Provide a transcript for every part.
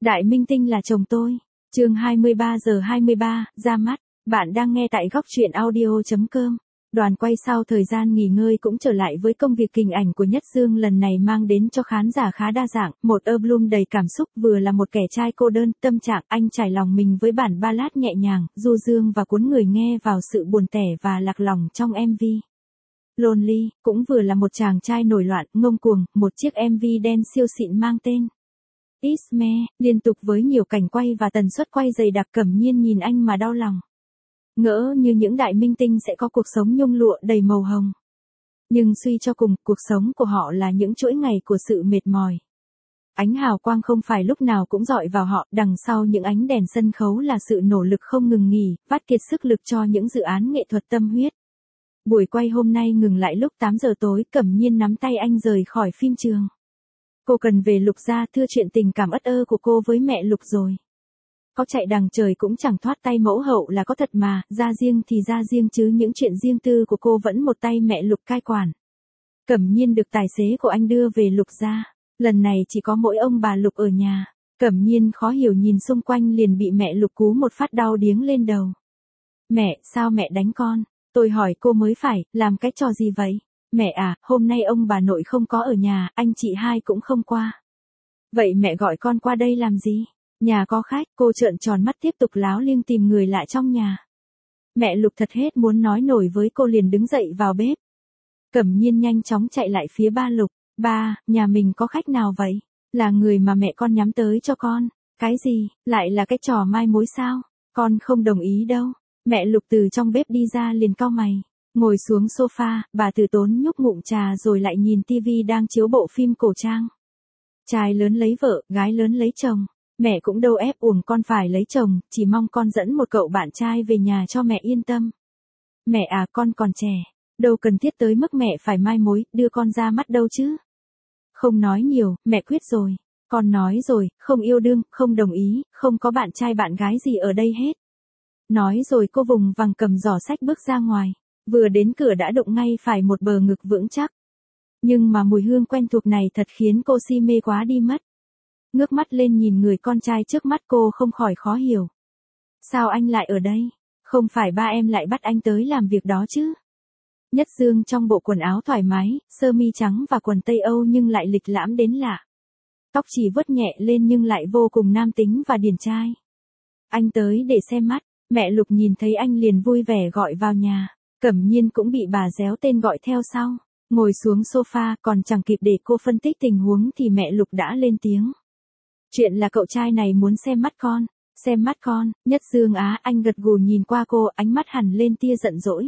Đại minh tinh là chồng tôi. Chương 23:23, ra mắt. Bạn đang nghe tại góc truyện audio.com. Đoàn quay sau thời gian nghỉ ngơi cũng trở lại với công việc hình ảnh của Nhất Dương lần này mang đến cho khán giả khá đa dạng, một album đầy cảm xúc, vừa là một kẻ trai cô đơn, tâm trạng anh trải lòng mình với bản ballad nhẹ nhàng, du dương và cuốn người nghe vào sự buồn tẻ và lạc lòng trong MV. Lonely, cũng vừa là một chàng trai nổi loạn, ngông cuồng, một chiếc MV đen siêu xịn mang tên It's Me, liên tục với nhiều cảnh quay và tần suất quay dày đặc. Cẩm Nhiên nhìn anh mà đau lòng. Ngỡ như những đại minh tinh sẽ có cuộc sống nhung lụa đầy màu hồng. Nhưng suy cho cùng, cuộc sống của họ là những chuỗi ngày của sự mệt mỏi. Ánh hào quang không phải lúc nào cũng dọi vào họ, đằng sau những ánh đèn sân khấu là sự nỗ lực không ngừng nghỉ, vắt kiệt sức lực cho những dự án nghệ thuật tâm huyết. Buổi quay hôm nay ngừng lại lúc 8 giờ tối, Cẩm Nhiên nắm tay anh rời khỏi phim trường. Cô cần về Lục gia, thưa chuyện tình cảm ất ơ của cô với mẹ Lục rồi. Có chạy đằng trời cũng chẳng thoát tay mẫu hậu là có thật mà, ra riêng thì ra riêng chứ những chuyện riêng tư của cô vẫn một tay mẹ Lục cai quản. Cẩm Nhiên được tài xế của anh đưa về Lục gia, lần này chỉ có mỗi ông bà Lục ở nhà. Cẩm Nhiên khó hiểu nhìn xung quanh liền bị mẹ Lục cú một phát đau điếng lên đầu. Mẹ, sao mẹ đánh con? Tôi hỏi cô mới phải, làm cái trò gì vậy? Mẹ à, hôm nay ông bà nội không có ở nhà, anh chị hai cũng không qua. Vậy mẹ gọi con qua đây làm gì? Nhà có khách, cô trợn tròn mắt tiếp tục láo liêng tìm người lạ trong nhà. Mẹ Lục thật hết muốn nói nổi với cô liền đứng dậy vào bếp. Cẩm Nhiên nhanh chóng chạy lại phía ba Lục. Ba, nhà mình có khách nào vậy? Là người mà mẹ con nhắm tới cho con. Cái gì, lại là cái trò mai mối sao? Con không đồng ý đâu. Mẹ Lục từ trong bếp đi ra liền cau mày. Ngồi xuống sofa, bà từ tốn nhúc ngụm trà rồi lại nhìn tivi đang chiếu bộ phim cổ trang. Trai lớn lấy vợ, gái lớn lấy chồng. Mẹ cũng đâu ép uổng con phải lấy chồng, chỉ mong con dẫn một cậu bạn trai về nhà cho mẹ yên tâm. Mẹ à, con còn trẻ, đâu cần thiết tới mức mẹ phải mai mối, đưa con ra mắt đâu chứ. Không nói nhiều, mẹ quyết rồi. Con nói rồi, không yêu đương, không đồng ý, không có bạn trai bạn gái gì ở đây hết. Nói rồi cô vùng vằng cầm giỏ sách bước ra ngoài. Vừa đến cửa đã đụng ngay phải một bờ ngực vững chắc. Nhưng mà mùi hương quen thuộc này thật khiến cô si mê quá đi mất. Ngước mắt lên nhìn người con trai trước mắt cô không khỏi khó hiểu. Sao anh lại ở đây? Không phải ba em lại bắt anh tới làm việc đó chứ? Nhất Dương trong bộ quần áo thoải mái, sơ mi trắng và quần Tây Âu nhưng lại lịch lãm đến lạ. Tóc chỉ vuốt nhẹ lên nhưng lại vô cùng nam tính và điển trai. Anh tới để xem mắt, mẹ Lục nhìn thấy anh liền vui vẻ gọi vào nhà. Cẩm Nhiên cũng bị bà réo tên gọi theo sau. Ngồi xuống sofa còn chẳng kịp để cô phân tích tình huống thì mẹ Lục đã lên tiếng. Chuyện là cậu trai này muốn xem mắt con. Xem mắt con, Nhất Dương á, anh gật gù nhìn qua cô, ánh mắt hằn lên tia giận dỗi.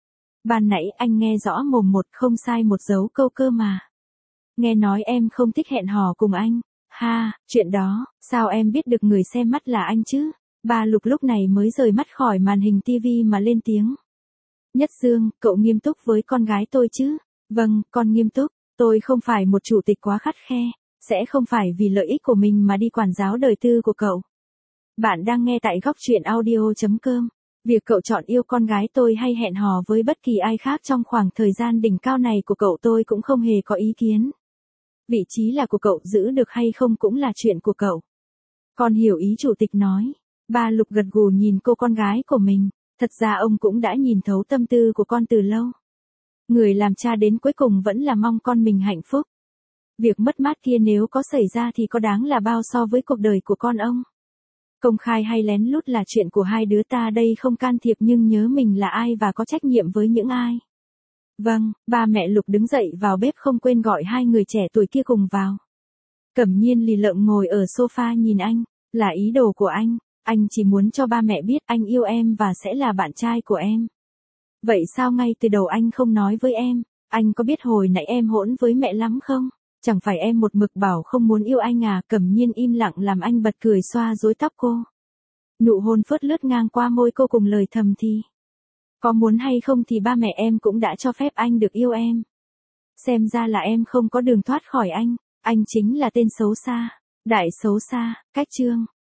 Ban nãy anh nghe rõ mồm một không sai một dấu câu cơ mà. Nghe nói em không thích hẹn hò cùng anh. Ha, chuyện đó, sao em biết được người xem mắt là anh chứ? Bà Lục lúc này mới rời mắt khỏi màn hình tivi mà lên tiếng. Nhất Dương, cậu nghiêm túc với con gái tôi chứ? Vâng, con nghiêm túc, tôi không phải một chủ tịch quá khắt khe, sẽ không phải vì lợi ích của mình mà đi quản giáo đời tư của cậu. Bạn đang nghe tại góc truyện audio.com. Việc cậu chọn yêu con gái tôi hay hẹn hò với bất kỳ ai khác trong khoảng thời gian đỉnh cao này của cậu tôi cũng không hề có ý kiến. Vị trí là của cậu, giữ được hay không cũng là chuyện của cậu. Con hiểu ý chủ tịch nói. Bà Lục gật gù nhìn cô con gái của mình. Thật ra ông cũng đã nhìn thấu tâm tư của con từ lâu. Người làm cha đến cuối cùng vẫn là mong con mình hạnh phúc. Việc mất mát kia nếu có xảy ra thì có đáng là bao so với cuộc đời của con ông. Công khai hay lén lút là chuyện của hai đứa ta đây, không can thiệp, nhưng nhớ mình là ai và có trách nhiệm với những ai. Vâng, ba mẹ Lục đứng dậy vào bếp không quên gọi hai người trẻ tuổi kia cùng vào. Cẩm Nhiên lì lợm ngồi ở sofa nhìn anh, là ý đồ của anh chỉ muốn cho ba mẹ biết anh yêu em và sẽ là bạn trai của em. Vậy sao ngay từ đầu anh không nói với em, anh có biết hồi nãy em hỗn với mẹ lắm không? Chẳng phải em một mực bảo không muốn yêu anh à? Cẩm Nhiên im lặng làm anh bật cười xoa rối tóc cô. Nụ hôn phớt lướt ngang qua môi cô cùng lời thầm thì. Có muốn hay không thì ba mẹ em cũng đã cho phép anh được yêu em. Xem ra là em không có đường thoát khỏi anh chính là tên xấu xa, đại xấu xa, cách chương.